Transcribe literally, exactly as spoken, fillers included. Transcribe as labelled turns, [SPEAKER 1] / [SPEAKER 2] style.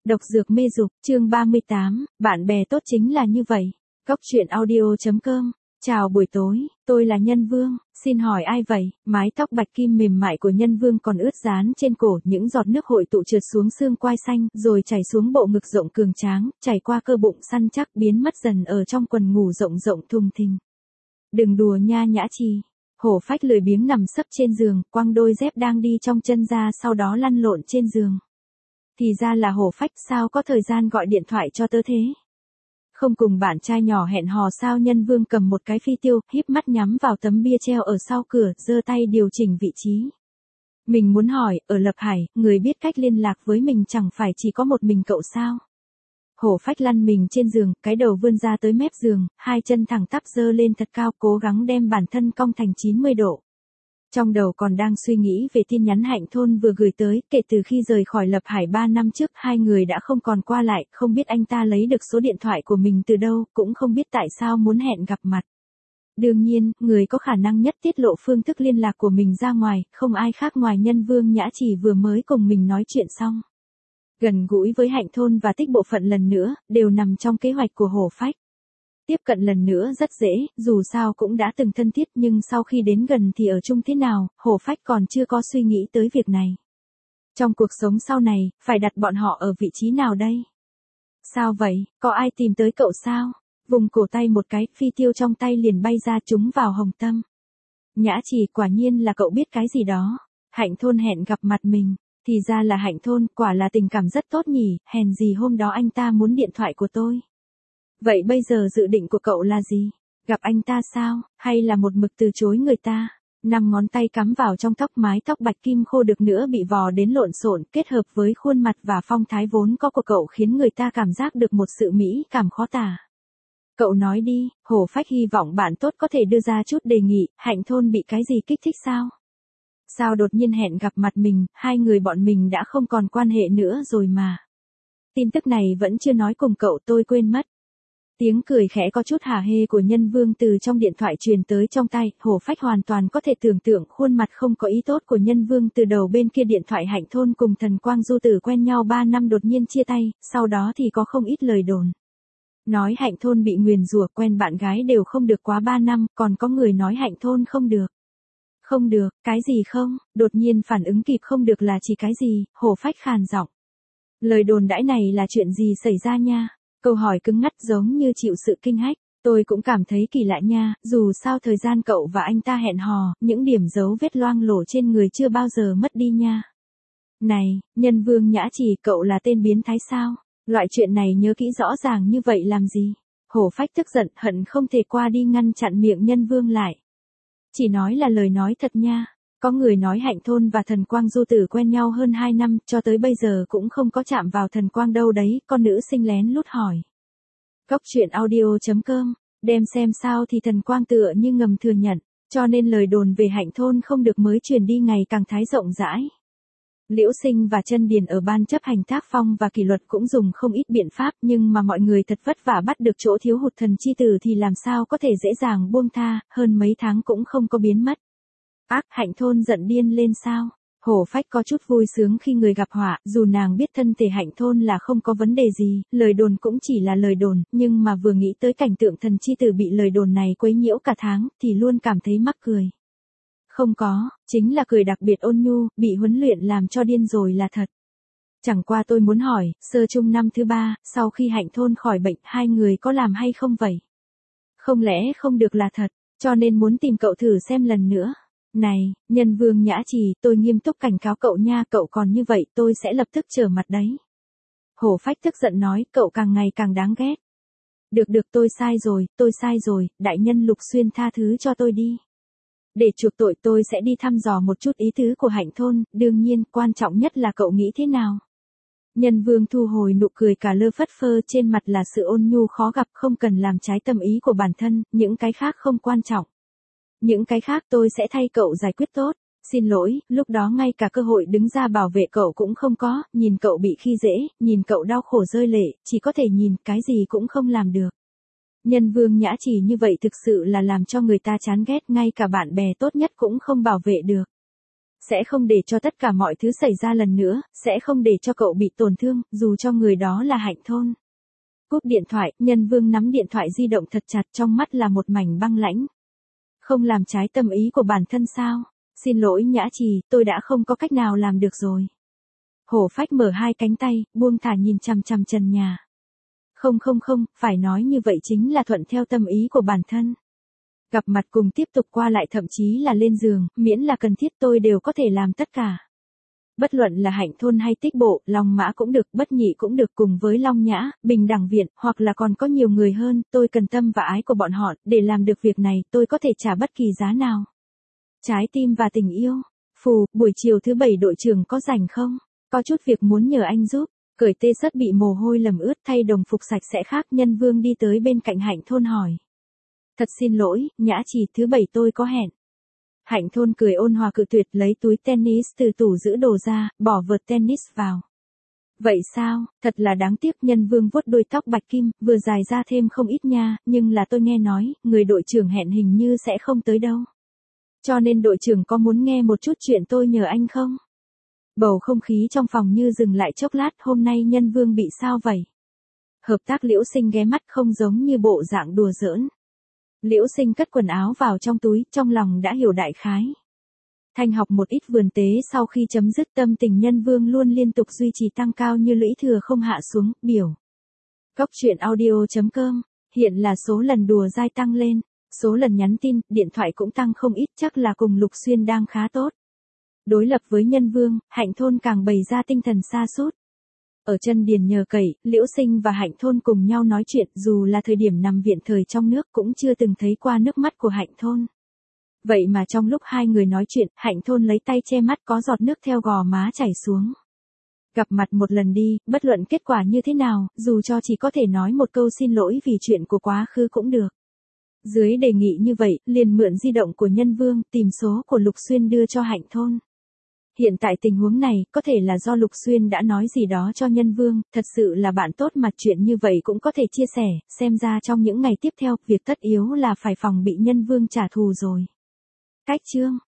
[SPEAKER 1] Độc dược mê dục, chương ba mươi tám, bạn bè tốt chính là như vậy. Góc truyện audio.com. Chào buổi tối, tôi là Nhân Vương, xin hỏi ai vậy? Mái tóc bạch kim mềm mại của Nhân Vương còn ướt dán trên cổ, những giọt nước hội tụ trượt xuống xương quai xanh, rồi chảy xuống bộ ngực rộng cường tráng, chảy qua cơ bụng săn chắc, biến mất dần ở trong quần ngủ rộng rộng thùng thình. Đừng đùa nha Nhã Trì. Hổ Phách lười biếng nằm sấp trên giường, quăng đôi dép đang đi trong chân ra, sau đó lăn lộn trên giường. Thì ra là Hổ Phách, sao có thời gian gọi điện thoại cho tớ thế? Không cùng bạn trai nhỏ hẹn hò sao? Nhân Vương cầm một cái phi tiêu, híp mắt nhắm vào tấm bia treo ở sau cửa, giơ tay điều chỉnh vị trí. Mình muốn hỏi, ở Lập Hải, người biết cách liên lạc với mình chẳng phải chỉ có một mình cậu sao? Hổ Phách lăn mình trên giường, cái đầu vươn ra tới mép giường, hai chân thẳng tắp giơ lên thật cao, cố gắng đem bản thân cong thành chín mươi độ. Trong đầu còn đang suy nghĩ về tin nhắn Hạnh Thôn vừa gửi tới, kể từ khi rời khỏi Lập Hải ba năm trước, hai người đã không còn qua lại, không biết anh ta lấy được số điện thoại của mình từ đâu, cũng không biết tại sao muốn hẹn gặp mặt. Đương nhiên, người có khả năng nhất tiết lộ phương thức liên lạc của mình ra ngoài, không ai khác ngoài Nhân Vương Nhã Trì vừa mới cùng mình nói chuyện xong. Gần gũi với Hạnh Thôn và tích bộ phận lần nữa, đều nằm trong kế hoạch của Hổ Phách. Tiếp cận lần nữa rất dễ, dù sao cũng đã từng thân thiết, nhưng sau khi đến gần thì ở chung thế nào, Hổ Phách còn chưa có suy nghĩ tới việc này. Trong cuộc sống sau này, phải đặt bọn họ ở vị trí nào đây? Sao vậy, có ai tìm tới cậu sao? Vùng cổ tay một cái, phi tiêu trong tay liền bay ra, trúng vào hồng tâm. Nhã Trì, quả nhiên là cậu biết cái gì đó. Hạnh Thôn hẹn gặp mặt mình. Thì ra là Hạnh Thôn, quả là tình cảm rất tốt nhỉ, hèn gì hôm đó anh ta muốn điện thoại của tôi. Vậy bây giờ dự định của cậu là gì? Gặp anh ta sao, hay là một mực từ chối người ta? Năm ngón tay cắm vào trong tóc, mái tóc bạch kim khô được nữa bị vò đến lộn xộn, kết hợp với khuôn mặt và phong thái vốn có của cậu khiến người ta cảm giác được một sự mỹ cảm khó tả. Cậu nói đi, Hổ Phách hy vọng bạn tốt có thể đưa ra chút đề nghị. Hạnh Thôn bị cái gì kích thích sao? Sao đột nhiên hẹn gặp mặt mình, hai người bọn mình đã không còn quan hệ nữa rồi mà. Tin tức này vẫn chưa nói cùng cậu, tôi quên mất. Tiếng cười khẽ có chút hả hê của Nhân Vương từ trong điện thoại truyền tới trong tai, Hổ Phách hoàn toàn có thể tưởng tượng khuôn mặt không có ý tốt của Nhân Vương từ đầu bên kia điện thoại. Hạnh Thôn cùng Thần Quang Du Tử quen nhau ba năm đột nhiên chia tay, sau đó thì có không ít lời đồn. Nói Hạnh Thôn bị nguyền rủa, quen bạn gái đều không được quá ba năm, còn có người nói Hạnh Thôn không được. Không được, cái gì không? Đột nhiên phản ứng kịp không được là chỉ cái gì? Hổ Phách khàn giọng. Lời đồn đãi này là chuyện gì xảy ra nha? Câu hỏi cứng ngắt giống như chịu sự kinh hách. Tôi cũng cảm thấy kỳ lạ nha, dù sao thời gian cậu và anh ta hẹn hò, những điểm dấu vết loang lổ trên người chưa bao giờ mất đi nha. Này, Nhân Vương Nhã Trì, cậu là tên biến thái sao? Loại chuyện này nhớ kỹ rõ ràng như vậy làm gì? Hổ Phách tức giận, hận không thể qua đi ngăn chặn miệng Nhân Vương lại. Chỉ nói là lời nói thật nha. Có người nói Hạnh Thôn và Thần Quang Du Tử quen nhau hơn hai năm, cho tới bây giờ cũng không có chạm vào Thần Quang đâu đấy, con nữ sinh lén lút hỏi. Góc truyện audio.com, đem xem sao thì Thần Quang tựa như ngầm thừa nhận, cho nên lời đồn về Hạnh Thôn không được mới truyền đi ngày càng thái rộng rãi. Liễu Sinh và Chân Điền ở ban chấp hành tác phong và kỷ luật cũng dùng không ít biện pháp, nhưng mà mọi người thật vất vả bắt được chỗ thiếu hụt thần chi tử thì làm sao có thể dễ dàng buông tha, hơn mấy tháng cũng không có biến mất. Ác, Hạnh Thôn giận điên lên sao? Hổ Phách có chút vui sướng khi người gặp họa, dù nàng biết thân thể Hạnh Thôn là không có vấn đề gì, lời đồn cũng chỉ là lời đồn, nhưng mà vừa nghĩ tới cảnh tượng thần chi tử bị lời đồn này quấy nhiễu cả tháng, thì luôn cảm thấy mắc cười. Không có, chính là cười đặc biệt ôn nhu, bị huấn luyện làm cho điên rồi là thật. Chẳng qua tôi muốn hỏi, sơ chung năm thứ ba, sau khi Hạnh Thôn khỏi bệnh, hai người có làm hay không vậy? Không lẽ không được là thật, cho nên muốn tìm cậu thử xem lần nữa. Này, Nhân Vương Nhã Trì, tôi nghiêm túc cảnh cáo cậu nha, cậu còn như vậy tôi sẽ lập tức trở mặt đấy. Hổ Phách tức giận nói, cậu càng ngày càng đáng ghét. Được được, tôi sai rồi, tôi sai rồi, đại nhân Lục Xuyên tha thứ cho tôi đi. Để chuộc tội tôi sẽ đi thăm dò một chút ý tứ của Hạnh Thôn, đương nhiên, quan trọng nhất là cậu nghĩ thế nào. Nhân Vương thu hồi nụ cười cả lơ phất phơ, trên mặt là sự ôn nhu khó gặp, không cần làm trái tâm ý của bản thân, những cái khác không quan trọng. Những cái khác tôi sẽ thay cậu giải quyết tốt. Xin lỗi, lúc đó ngay cả cơ hội đứng ra bảo vệ cậu cũng không có, nhìn cậu bị khi dễ, nhìn cậu đau khổ rơi lệ, chỉ có thể nhìn, cái gì cũng không làm được. Nhân Vương Nhã Trì như vậy thực sự là làm cho người ta chán ghét, ngay cả bạn bè tốt nhất cũng không bảo vệ được. Sẽ không để cho tất cả mọi thứ xảy ra lần nữa, sẽ không để cho cậu bị tổn thương, dù cho người đó là Hạnh Thôn. Cúp điện thoại, Nhân Vương nắm điện thoại di động thật chặt, trong mắt là một mảnh băng lãnh. Không làm trái tâm ý của bản thân sao? Xin lỗi Nhã Trì, tôi đã không có cách nào làm được rồi. Hổ Phách mở hai cánh tay, buông thả nhìn chằm chằm trần nhà. Không không không, phải nói như vậy chính là thuận theo tâm ý của bản thân. Gặp mặt cùng tiếp tục qua lại thậm chí là lên giường, miễn là cần thiết tôi đều có thể làm tất cả. Bất luận là Hạnh Thôn hay Tích Bộ, Long Mã cũng được, Bất Nhị cũng được, cùng với Long Nhã, Bình Đẳng Viện, hoặc là còn có nhiều người hơn, tôi cần tâm và ái của bọn họ, để làm được việc này, tôi có thể trả bất kỳ giá nào. Trái tim và tình yêu. Phù, buổi chiều thứ bảy đội trưởng có rảnh không? Có chút việc muốn nhờ anh giúp. Cởi tê sất bị mồ hôi lầm ướt, thay đồng phục sạch sẽ khác. Nhân Vương đi tới bên cạnh Hạnh Thôn hỏi. Thật xin lỗi, Nhã Trì, thứ bảy tôi có hẹn. Hạnh Thôn cười ôn hòa cự tuyệt, lấy túi tennis từ tủ giữ đồ ra, bỏ vợt tennis vào. Vậy sao, thật là đáng tiếc. Nhân Vương vuốt đuôi tóc bạch kim, vừa dài ra thêm không ít nha, nhưng là tôi nghe nói, người đội trưởng hẹn hình như sẽ không tới đâu. Cho nên đội trưởng có muốn nghe một chút chuyện tôi nhờ anh không? Bầu không khí trong phòng như dừng lại chốc lát, hôm nay Nhân Vương bị sao vậy? Hợp tác Liễu Sinh ghé mắt, không giống như bộ dạng đùa giỡn. Liễu Sinh cất quần áo vào trong túi, trong lòng đã hiểu đại khái. Thanh học một ít vườn tế sau khi chấm dứt, tâm tình Nhân Vương luôn liên tục duy trì tăng cao như lũy thừa không hạ xuống, biểu. Góc truyện audio chấm com, hiện là số lần đùa dai tăng lên, số lần nhắn tin, điện thoại cũng tăng không ít, chắc là cùng Lục Xuyên đang khá tốt. Đối lập với Nhân Vương, Hạnh Thôn càng bày ra tinh thần sa sút. Ở chân điền nhờ cậy, Liễu Sinh và Hạnh Thôn cùng nhau nói chuyện, dù là thời điểm nằm viện thời trong nước cũng chưa từng thấy qua nước mắt của Hạnh Thôn. Vậy mà trong lúc hai người nói chuyện, Hạnh Thôn lấy tay che mắt, có giọt nước theo gò má chảy xuống. Gặp mặt một lần đi, bất luận kết quả như thế nào, dù cho chỉ có thể nói một câu xin lỗi vì chuyện của quá khứ cũng được. Dưới đề nghị như vậy, liền mượn di động của Nhân Vương, tìm số của Lục Xuyên đưa cho Hạnh Thôn. Hiện tại tình huống này, có thể là do Lục Xuyên đã nói gì đó cho Nhân Vương, thật sự là bạn tốt mà chuyện như vậy cũng có thể chia sẻ, xem ra trong những ngày tiếp theo, việc tất yếu là phải phòng bị Nhân Vương trả thù rồi. Cách chương